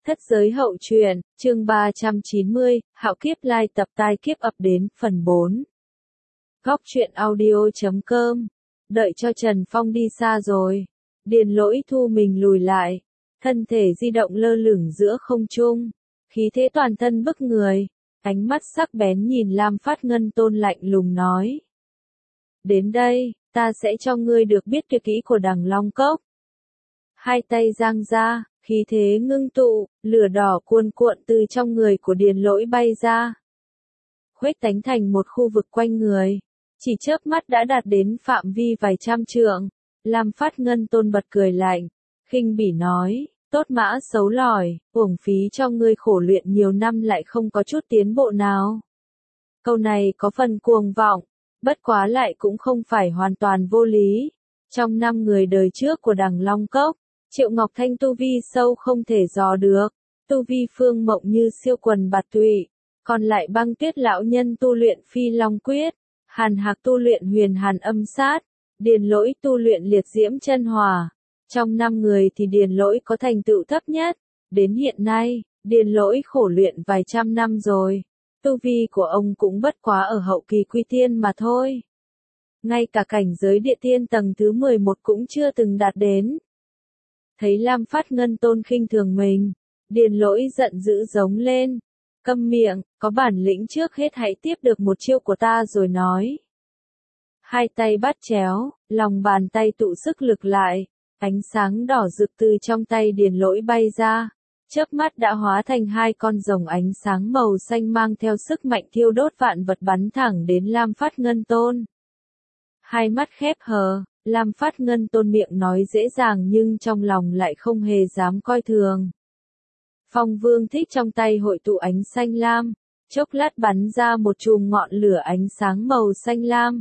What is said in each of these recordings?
Thất giới hậu truyện, chương 390, Hạo kiếp lai tập tai kiếp ập đến, phần 4. Góc truyện audio.com. Đợi cho Trần Phong đi xa rồi. Điền Lỗi thu mình lùi lại. Thân thể di động lơ lửng giữa không trung. Khí thế toàn thân bức người. Ánh mắt sắc bén nhìn Lam Phát Ngân Tôn lạnh lùng nói. Đến đây, ta sẽ cho ngươi được biết tuyệt kỹ của Đằng Long Cốc. Hai tay giang ra. Khí thế ngưng tụ, lửa đỏ cuồn cuộn từ trong người của Điền Lỗi bay ra. Khuếch tán thành một khu vực quanh người. Chỉ chớp mắt đã đạt đến phạm vi vài trăm trượng. Lam Phát Ngân Tôn bật cười lạnh. Khinh bỉ nói, tốt mã xấu lỏi, uổng phí cho ngươi khổ luyện nhiều năm lại không có chút tiến bộ nào. Câu này có phần cuồng vọng, bất quá lại cũng không phải hoàn toàn vô lý. Trong 5 người đời trước của Đằng Long Cốc, Triệu Ngọc Thanh tu vi sâu không thể dò được, tu vi Phương Mộng Như siêu quần bạt tụy, còn lại Băng Tuyết lão nhân tu luyện Phi Long Quyết, Hàn Hạc tu luyện Huyền Hàn Âm Sát, Điền Lỗi tu luyện Liệt Diễm Chân Hỏa. Trong 5 người thì Điền Lỗi có thành tựu thấp nhất, đến hiện nay, Điền Lỗi khổ luyện vài trăm năm rồi, tu vi của ông cũng bất quá ở hậu kỳ quy tiên mà thôi. Ngay cả cảnh giới địa tiên tầng thứ 11 cũng chưa từng đạt đến. Thấy Lam Phát Ngân Tôn khinh thường mình, Điền Lỗi giận dữ giống lên. Câm miệng, có bản lĩnh trước hết hãy tiếp được một chiêu của ta rồi nói. Hai tay bắt chéo, lòng bàn tay tụ sức lực lại, ánh sáng đỏ rực từ trong tay Điền Lỗi bay ra, chớp mắt đã hóa thành 2 con rồng ánh sáng màu xanh mang theo sức mạnh thiêu đốt vạn vật bắn thẳng đến Lam Phát Ngân Tôn. Hai mắt khép hờ. Lam Phát Ngân Tôn miệng nói dễ dàng nhưng trong lòng lại không hề dám coi thường. Phong Vương Thích trong tay hội tụ ánh xanh lam, chốc lát bắn ra một chùm ngọn lửa ánh sáng màu xanh lam.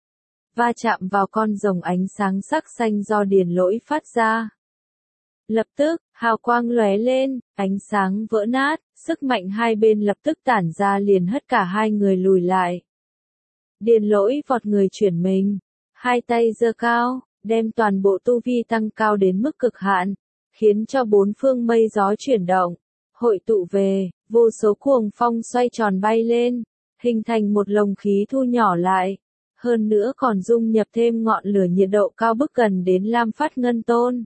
Va chạm vào con rồng ánh sáng sắc xanh do Điền Lỗi phát ra. Lập tức, hào quang lóe lên, ánh sáng vỡ nát, sức mạnh hai bên lập tức tản ra liền hất cả 2 người lùi lại. Điền Lỗi vọt người chuyển mình. Hai tay giơ cao, đem toàn bộ tu vi tăng cao đến mức cực hạn, khiến cho 4 phương mây gió chuyển động, hội tụ về, vô số cuồng phong xoay tròn bay lên, hình thành một lồng khí thu nhỏ lại, hơn nữa còn dung nhập thêm ngọn lửa nhiệt độ cao bức gần đến Lam Phát Ngân Tôn.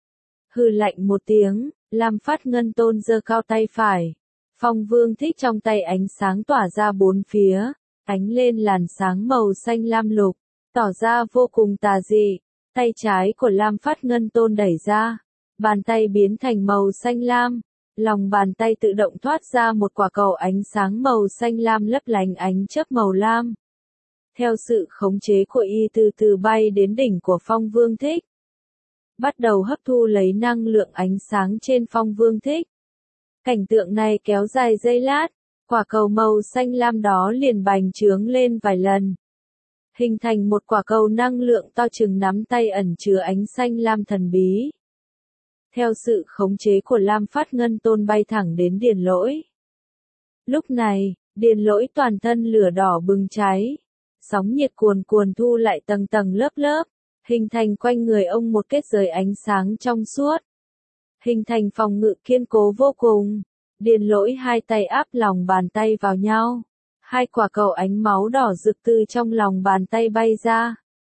Hừ lạnh một tiếng, Lam Phát Ngân Tôn giơ cao tay phải, Phong Vương Thích trong tay ánh sáng tỏa ra 4 phía, ánh lên làn sáng màu xanh lam lục. Tỏ ra vô cùng tà dị, tay trái của Lam Phát Ngân Tôn đẩy ra, bàn tay biến thành màu xanh lam, lòng bàn tay tự động thoát ra một quả cầu ánh sáng màu xanh lam lấp lánh ánh chớp màu lam. Theo sự khống chế của y từ từ bay đến đỉnh của Phong Vương Thích. Bắt đầu hấp thu lấy năng lượng ánh sáng trên Phong Vương Thích. Cảnh tượng này kéo dài giây lát, quả cầu màu xanh lam đó liền bành trướng lên vài lần. Hình thành một quả cầu năng lượng to chừng nắm tay ẩn chứa ánh xanh lam thần bí. Theo sự khống chế của Lam Phát Ngân Tôn bay thẳng đến Điền Lỗi. Lúc này, Điền Lỗi toàn thân lửa đỏ bừng cháy. Sóng nhiệt cuồn cuồn thu lại tầng tầng lớp lớp, hình thành quanh người ông một kết giới ánh sáng trong suốt. Hình thành phòng ngự kiên cố vô cùng. Điền Lỗi hai tay áp lòng bàn tay vào nhau. 2 quả cầu ánh máu đỏ rực từ trong lòng bàn tay bay ra.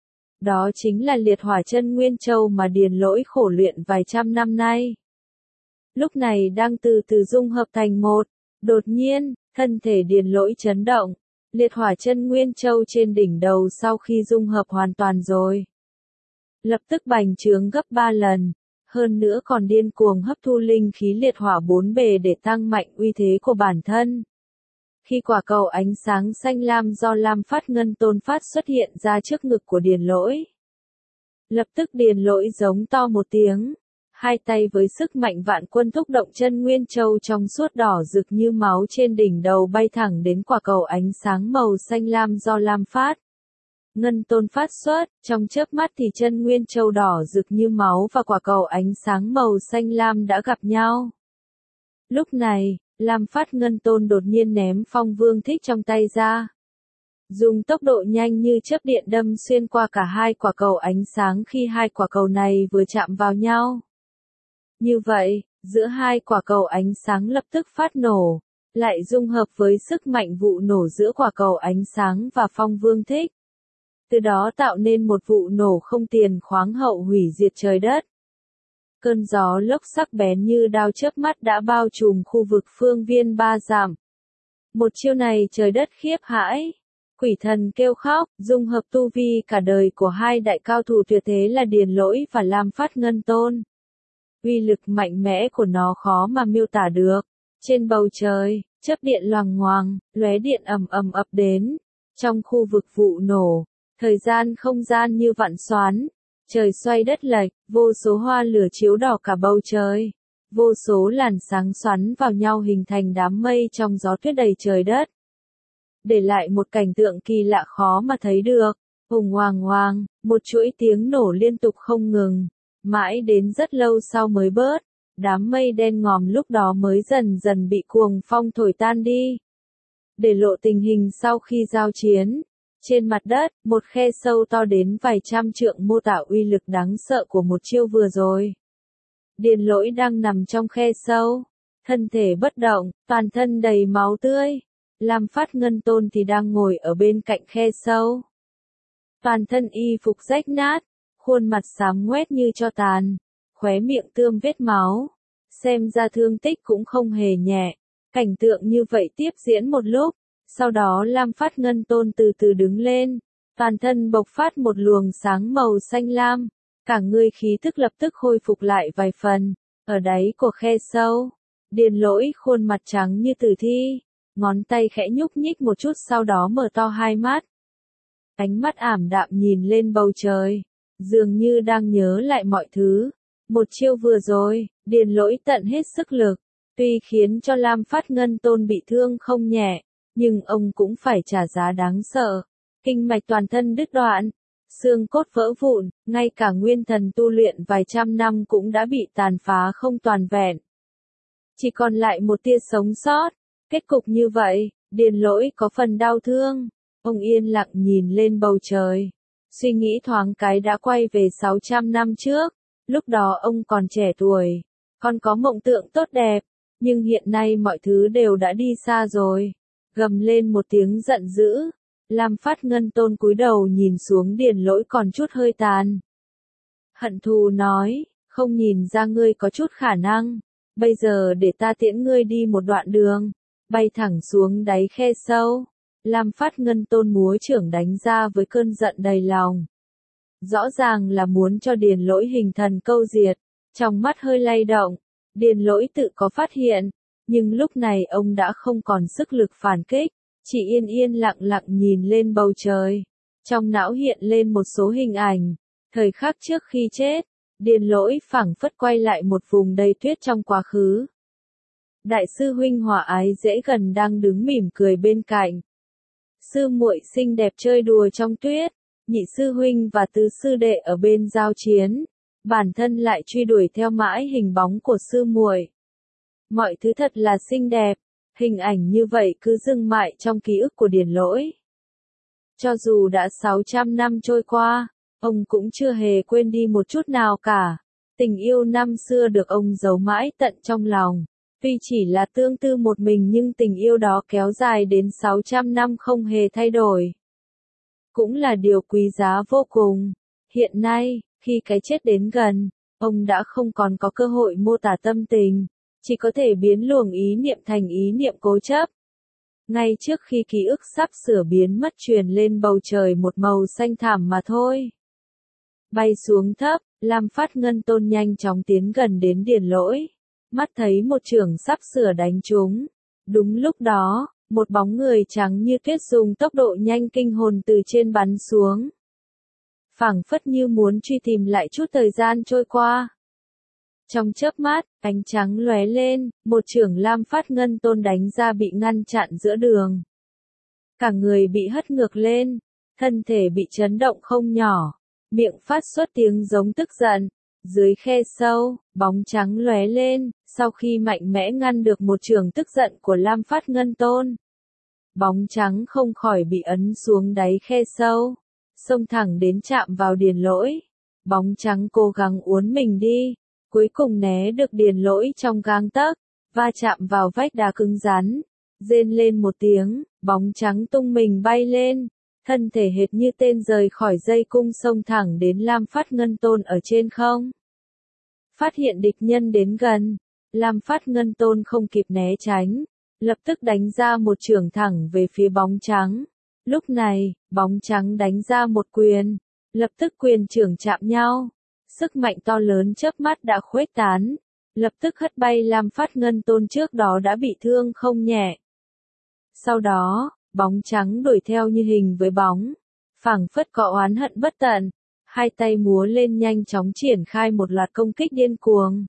Đó chính là liệt hỏa chân Nguyên Châu mà Điền Lỗi khổ luyện vài trăm năm nay. Lúc này đang từ từ dung hợp thành một. Đột nhiên, thân thể Điền Lỗi chấn động. Liệt hỏa chân Nguyên Châu trên đỉnh đầu sau khi dung hợp hoàn toàn rồi. Lập tức bành trướng gấp 3 lần. Hơn nữa còn điên cuồng hấp thu linh khí liệt hỏa 4 bề để tăng mạnh uy thế của bản thân. Khi quả cầu ánh sáng xanh lam do Lam Phát Ngân Tôn phát xuất hiện ra trước ngực của Điền Lỗi. Lập tức Điền Lỗi giống to một tiếng. Hai tay với sức mạnh vạn quân thúc động chân Nguyên Châu trong suốt đỏ rực như máu trên đỉnh đầu bay thẳng đến quả cầu ánh sáng màu xanh lam do Lam Phát Ngân Tôn phát xuất. Trong chớp mắt thì chân Nguyên Châu đỏ rực như máu và quả cầu ánh sáng màu xanh lam đã gặp nhau. Lúc này, Lam Phát Ngân Tôn đột nhiên ném Phong Vương Thích trong tay ra. Dùng tốc độ nhanh như chớp điện đâm xuyên qua cả 2 quả cầu ánh sáng khi 2 quả cầu này vừa chạm vào nhau. Như vậy, Giữa hai quả cầu ánh sáng lập tức phát nổ, lại dung hợp với sức mạnh vụ nổ giữa quả cầu ánh sáng và Phong Vương Thích. Từ đó tạo nên một vụ nổ không tiền khoáng hậu hủy diệt trời đất. Cơn gió lốc sắc bén như đao chớp mắt đã bao trùm khu vực phương viên 3 dặm. Một chiêu này trời đất khiếp hãi. Quỷ thần kêu khóc, dung hợp tu vi cả đời của hai đại cao thủ tuyệt thế là Điền Lỗi và Lam Phát Ngân Tôn. Uy lực mạnh mẽ của nó khó mà miêu tả được. Trên bầu trời, chớp điện loằng ngoằng, lóe điện ầm ầm ập đến. Trong khu vực vụ nổ, thời gian không gian như vặn xoắn, trời xoay đất lệch, vô số hoa lửa chiếu đỏ cả bầu trời. Vô số làn sáng xoắn vào nhau hình thành đám mây trong gió tuyết đầy trời đất. Để lại một cảnh tượng kỳ lạ khó mà thấy được. Hùng hoàng hoàng, một chuỗi tiếng nổ liên tục không ngừng. Mãi đến rất lâu sau mới bớt. Đám mây đen ngòm lúc đó mới dần dần bị cuồng phong thổi tan đi. Để lộ tình hình sau khi giao chiến. Trên mặt đất, một khe sâu to đến vài trăm trượng mô tả uy lực đáng sợ của một chiêu vừa rồi. Điền Lỗi đang nằm trong khe sâu, thân thể bất động, toàn thân đầy máu tươi. Lam Phát Ngân Tôn thì đang ngồi ở bên cạnh khe sâu. Toàn thân y phục rách nát, khuôn mặt xám ngoét như tro tàn, khóe miệng tươm vết máu. Xem ra thương tích cũng không hề nhẹ. Cảnh tượng như vậy tiếp diễn một lúc, sau đó Lam Phát Ngân Tôn từ từ đứng lên, toàn thân bộc phát một luồng sáng màu xanh lam. Cả người khí tức lập tức khôi phục lại vài phần. Ở đáy của khe sâu, Điền Lỗi khuôn mặt trắng như tử thi, ngón tay khẽ nhúc nhích một chút sau đó mở to hai mắt. Ánh mắt ảm đạm nhìn lên bầu trời, dường như đang nhớ lại mọi thứ. Một chiêu vừa rồi, Điền Lỗi tận hết sức lực, tuy khiến cho Lam Phát Ngân Tôn bị thương không nhẹ, nhưng ông cũng phải trả giá đáng sợ. Kinh mạch toàn thân đứt đoạn, xương cốt vỡ vụn, ngay cả nguyên thần tu luyện vài trăm năm cũng đã bị tàn phá không toàn vẹn. Chỉ còn lại một tia sống sót. Kết cục như vậy, Điền Lỗi có phần đau thương. Ông yên lặng nhìn lên bầu trời. Suy nghĩ thoáng cái đã quay về 600 năm trước. Lúc đó ông còn trẻ tuổi, còn có mộng tượng tốt đẹp. Nhưng hiện nay mọi thứ đều đã đi xa rồi. Gầm lên một tiếng giận dữ. Lam Phát Ngân Tôn cúi đầu nhìn xuống Điền Lỗi còn chút hơi tàn. Hận thù nói, không nhìn ra ngươi có chút khả năng. Bây giờ để ta tiễn ngươi đi một đoạn đường. Bay thẳng xuống đáy khe sâu. Lam Phát Ngân Tôn múa chưởng đánh ra với cơn giận đầy lòng. Rõ ràng là muốn cho Điền Lỗi hình thần câu diệt. Trong mắt hơi lay động. Điền Lỗi tự có phát hiện. Nhưng lúc này ông đã không còn sức lực phản kích. Chỉ yên yên lặng lặng nhìn lên bầu trời. Trong não hiện lên một số hình ảnh. Thời khắc trước khi chết, Điền Lỗi phảng phất quay lại một vùng đầy tuyết trong quá khứ. Đại sư huynh Hòa Ái Dễ Gần đang đứng mỉm cười bên cạnh. Sư muội xinh đẹp chơi đùa trong tuyết, nhị sư huynh và tứ sư đệ ở bên giao chiến, bản thân lại truy đuổi theo mãi hình bóng của sư muội. Mọi thứ thật là xinh đẹp, hình ảnh như vậy cứ dưng mãi trong ký ức của Điền Lỗi. Cho dù đã 600 năm trôi qua, ông cũng chưa hề quên đi một chút nào cả. Tình yêu năm xưa được ông giấu mãi tận trong lòng. Tuy chỉ là tương tư một mình nhưng tình yêu đó kéo dài đến 600 năm không hề thay đổi. Cũng là điều quý giá vô cùng. Hiện nay, khi cái chết đến gần, ông đã không còn có cơ hội mô tả tâm tình, chỉ có thể biến luồng ý niệm thành ý niệm cố chấp. Ngay trước khi ký ức sắp sửa biến mất truyền lên bầu trời một màu xanh thẳm mà thôi. Bay xuống thấp, Lam Phát Ngân Tôn nhanh chóng tiến gần đến Điền Lỗi. Mắt thấy một chưởng sắp sửa đánh trúng. Đúng lúc đó, một bóng người trắng như tuyết dùng tốc độ nhanh kinh hồn từ trên bắn xuống. Phảng phất như muốn truy tìm lại chút thời gian trôi qua. Trong chớp mắt, ánh trắng lóe lên, một chưởng Lam Phát Ngân Tôn đánh ra bị ngăn chặn giữa đường. Cả người bị hất ngược lên, thân thể bị chấn động không nhỏ, miệng phát xuất tiếng giống tức giận. Dưới khe sâu, bóng trắng lóe lên, sau khi mạnh mẽ ngăn được một chưởng tức giận của Lam Phát Ngân Tôn. Bóng trắng không khỏi bị ấn xuống đáy khe sâu, xông thẳng đến chạm vào Điền Lỗi. Bóng trắng cố gắng uốn mình đi, cuối cùng né được Điền Lỗi trong gang tấc, va chạm vào vách đá cứng rắn, rên lên một tiếng, bóng trắng tung mình bay lên, thân thể hệt như tên rời khỏi dây cung xông thẳng đến Lam Phát Ngân Tôn ở trên không. Phát hiện địch nhân đến gần, Lam Phát Ngân Tôn không kịp né tránh, lập tức đánh ra một chưởng thẳng về phía bóng trắng. Lúc này, bóng trắng đánh ra một quyền, lập tức quyền chưởng chạm nhau, sức mạnh to lớn chớp mắt đã khuếch tán, lập tức hất bay Lam Phát Ngân Tôn trước đó đã bị thương không nhẹ. Sau đó, bóng trắng đuổi theo như hình với bóng, phảng phất có oán hận bất tận, hai tay múa lên nhanh chóng triển khai một loạt công kích điên cuồng.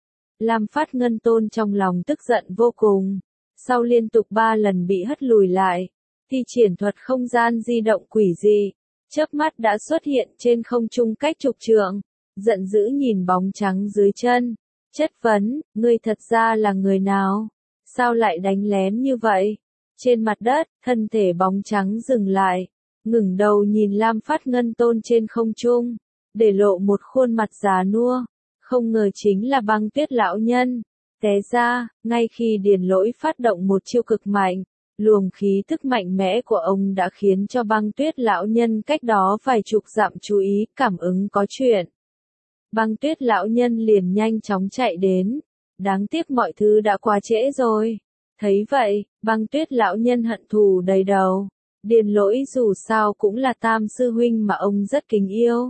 Lam Phát Ngân Tôn trong lòng tức giận vô cùng, sau liên tục 3 lần bị hất lùi lại, thì triển thuật không gian di động quỷ dị, chớp mắt đã xuất hiện trên không trung cách chục trượng, giận dữ nhìn bóng trắng dưới chân, chất vấn, ngươi thật ra là người nào? Sao lại đánh lén như vậy? Trên mặt đất, thân thể bóng trắng dừng lại, ngẩng đầu nhìn Lam Phát Ngân Tôn trên không trung, để lộ một khuôn mặt già nua, không ngờ chính là Băng Tuyết lão nhân. Té ra, ngay khi Điền Lỗi phát động một chiêu cực mạnh, luồng khí tức mạnh mẽ của ông đã khiến cho Băng Tuyết lão nhân cách đó vài chục dặm chú ý, cảm ứng có chuyện. Băng Tuyết lão nhân liền nhanh chóng chạy đến, đáng tiếc mọi thứ đã quá trễ rồi. Thấy vậy, Băng Tuyết lão nhân hận thù đầy đầu, Điền Lỗi dù sao cũng là tam sư huynh mà ông rất kính yêu.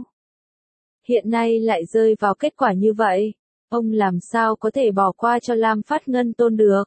Hiện nay lại rơi vào kết quả như vậy, ông làm sao có thể bỏ qua cho Lam Phát Ngân Tôn được.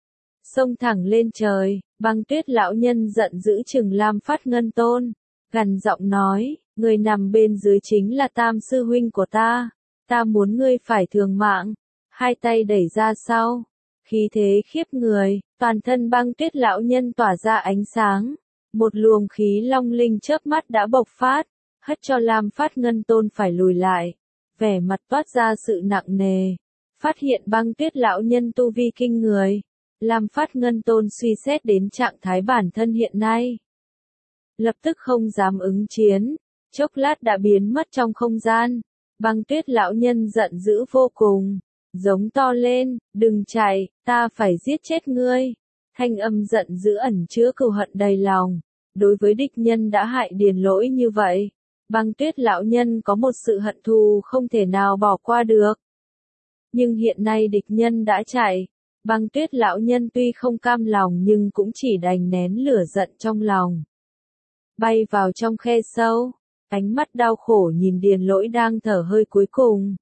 Xông thẳng lên trời, Băng Tuyết lão nhân giận dữ chừng Lam Phát Ngân Tôn, gằn giọng nói, người nằm bên dưới chính là tam sư huynh của ta muốn ngươi phải thường mạng. Hai tay đẩy ra sau, khí thế khiếp người, toàn thân Băng Tuyết lão nhân tỏa ra ánh sáng, một luồng khí long linh chớp mắt đã bộc phát, hất cho Lam Phát Ngân Tôn phải lùi lại, vẻ mặt toát ra sự nặng nề. Phát hiện Băng Tuyết lão nhân tu vi kinh người, Lam Phát Ngân Tôn suy xét đến trạng thái bản thân hiện nay, lập tức không dám ứng chiến, chốc lát đã biến mất trong không gian. Băng Tuyết lão nhân giận dữ vô cùng, giống to lên, đừng chạy, ta phải giết chết ngươi. Thanh âm giận dữ ẩn chứa cừu hận đầy lòng, đối với địch nhân đã hại Điền Lỗi như vậy, Băng Tuyết lão nhân có một sự hận thù không thể nào bỏ qua được. Nhưng hiện nay địch nhân đã chạy, Băng Tuyết lão nhân tuy không cam lòng nhưng cũng chỉ đành nén lửa giận trong lòng. Bay vào trong khe sâu, ánh mắt đau khổ nhìn Điền Lỗi đang thở hơi cuối cùng.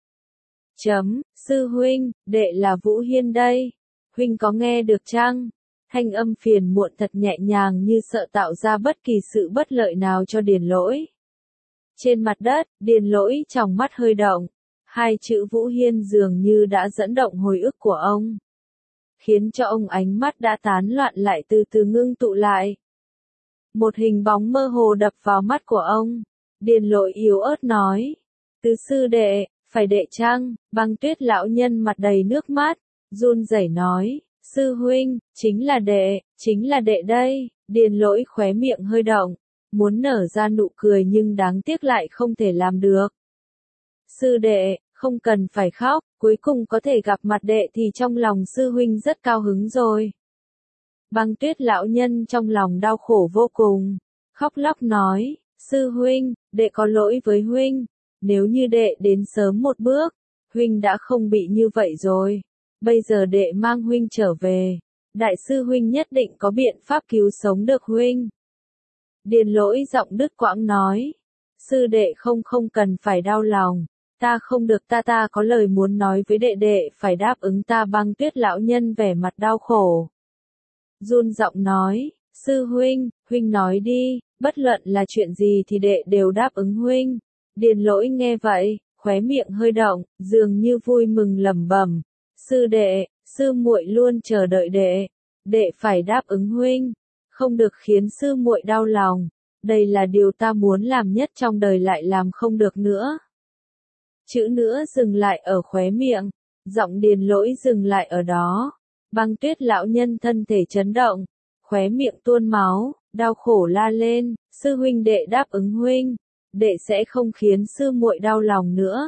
Sư huynh, đệ là Vũ Hiên đây, huynh có nghe được chăng? Thanh âm phiền muộn thật nhẹ nhàng như sợ tạo ra bất kỳ sự bất lợi nào cho Điền Lỗi. Trên mặt đất, Điền Lỗi trong mắt hơi động, hai chữ Vũ Hiên dường như đã dẫn động hồi ức của ông, khiến cho ông ánh mắt đã tán loạn lại từ từ ngưng tụ lại. Một hình bóng mơ hồ đập vào mắt của ông, Điền Lỗi yếu ớt nói, tứ sư đệ, phải đệ chăng? Băng Tuyết lão nhân mặt đầy nước mắt, run rẩy nói, sư huynh, chính là đệ đây. Điền Lỗi khóe miệng hơi động, muốn nở ra nụ cười nhưng đáng tiếc lại không thể làm được. Sư đệ, không cần phải khóc, cuối cùng có thể gặp mặt đệ thì trong lòng sư huynh rất cao hứng rồi. Băng Tuyết lão nhân trong lòng đau khổ vô cùng, khóc lóc nói, sư huynh, đệ có lỗi với huynh, nếu như đệ đến sớm một bước, huynh đã không bị như vậy rồi. Bây giờ đệ mang huynh trở về, đại sư huynh nhất định có biện pháp cứu sống được huynh. Điền Lỗi giọng đứt quãng nói, sư đệ không cần phải đau lòng, ta không được, ta có lời muốn nói với đệ phải đáp ứng ta. Băng Tuyết lão nhân vẻ mặt đau khổ, run giọng nói, sư huynh, huynh nói đi, bất luận là chuyện gì thì đệ đều đáp ứng huynh. Điền Lỗi nghe vậy, khóe miệng hơi động, dường như vui mừng lẩm bẩm, sư đệ, sư muội luôn chờ đợi đệ phải đáp ứng huynh, không được khiến sư muội đau lòng, đây là điều ta muốn làm nhất trong đời lại làm không được nữa. Chữ nữa dừng lại ở khóe miệng, giọng Điền Lỗi dừng lại ở đó. Băng Tuyết lão nhân thân thể chấn động, khóe miệng tuôn máu, đau khổ la lên, sư huynh đệ đáp ứng huynh, đệ sẽ không khiến sư muội đau lòng nữa.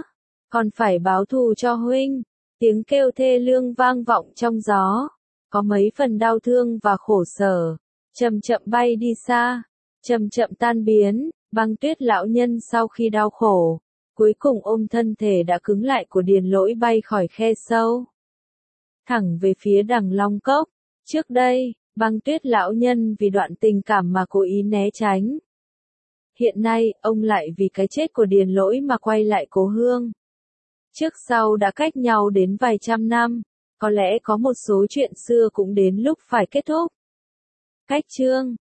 Còn phải báo thù cho huynh. Tiếng kêu thê lương vang vọng trong gió. Có mấy phần đau thương và khổ sở. Chậm chậm bay đi xa. Chậm chậm tan biến. Băng Tuyết lão nhân sau khi đau khổ, cuối cùng ôm thân thể đã cứng lại của Điền Lỗi bay khỏi khe sâu. Thẳng về phía Đằng Long Cốc. Trước đây, Băng Tuyết lão nhân vì đoạn tình cảm mà cố ý né tránh. Hiện nay, ông lại vì cái chết của Điền Lỗi mà quay lại cố hương. Trước sau đã cách nhau đến vài trăm năm, có lẽ có một số chuyện xưa cũng đến lúc phải kết thúc. Cách chương